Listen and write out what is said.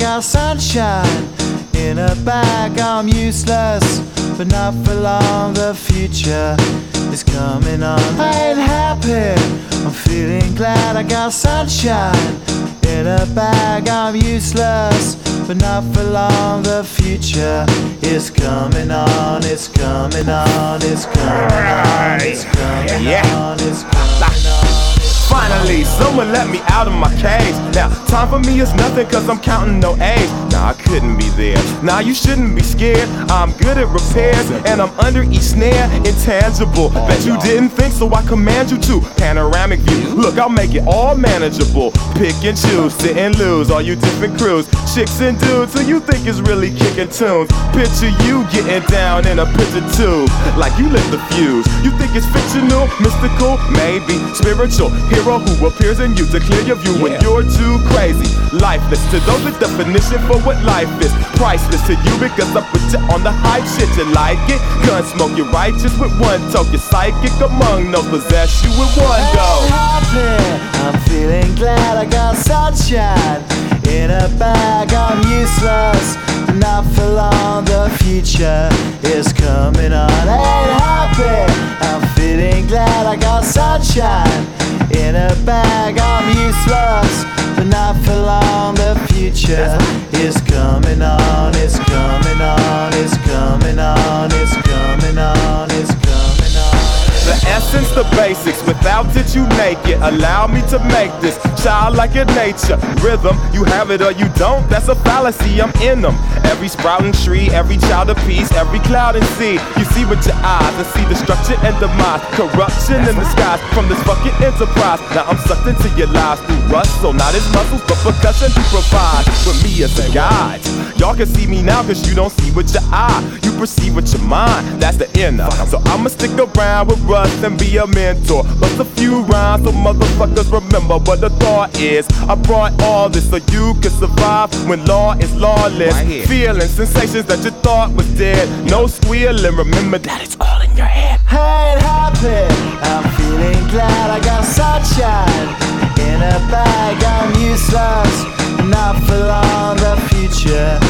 got sunshine in a bag. I'm useless, but not for long. The future is coming on. I ain't happy, I'm feeling glad. I got sunshine in a bag. I'm useless, but not for long. The future is coming on. It's coming on. It's coming on. It's coming on. It's coming on. Finally, someone let me out of my cage. Now, time for me is nothing cause I'm counting no A's. Nah, I couldn't be there. Nah, you shouldn't be scared. I'm good at repairs and I'm under each snare. Intangible, bet you didn't think, so I command you to. Panoramic view, look, I'll make it all manageable. Pick and choose, sit and lose, all you different crews. Chicks and dudes who you think is really kicking tunes. Picture you getting down in a picture tube, like you lit the fuse. You think it's fictional, mystical, maybe spiritual. Hero who appears in you to clear your view when you're too crazy. Lifeless to those, the definition for what life is. Priceless to you because I put you on the hype shit. You like it? Gun smoke, you're righteous with one toe. You're psychic among no possess you with one go. I'm feeling glad. I got sunshine in a bag. I'm useless, not for long. The future is coming on. Ain't happy, I'm feeling glad. I got sunshine in a bag. I'm useless, but not for long. The future is coming on. It's coming on. It's coming on. It's coming on. It's coming on. The essence, the basics, without it you naked. Allow me to make this childlike in nature. Rhythm, you have it or you don't, that's a fallacy, I'm in them. Every sprouting tree, every child of peace, every cloud and sea. You see with your eyes and see destruction and demise. Corruption in the skies from this fucking enterprise. Now I'm sucked into your lives through rust, so not as muscles but percussion to provide with me as a guide. Y'all can see me now cause you don't see with your eye. You perceive with your mind, that's the inner. So I'ma stick around with Russ and be a mentor. Bust a few rhymes so motherfuckers remember what the thought is. I brought all this so you can survive when law is lawless. Feeling sensations that you thought was dead. No squealing, remember that it's all in your head. I ain't happy, I'm feeling glad. I got sunshine in a bag. I'm useless, not for long. The future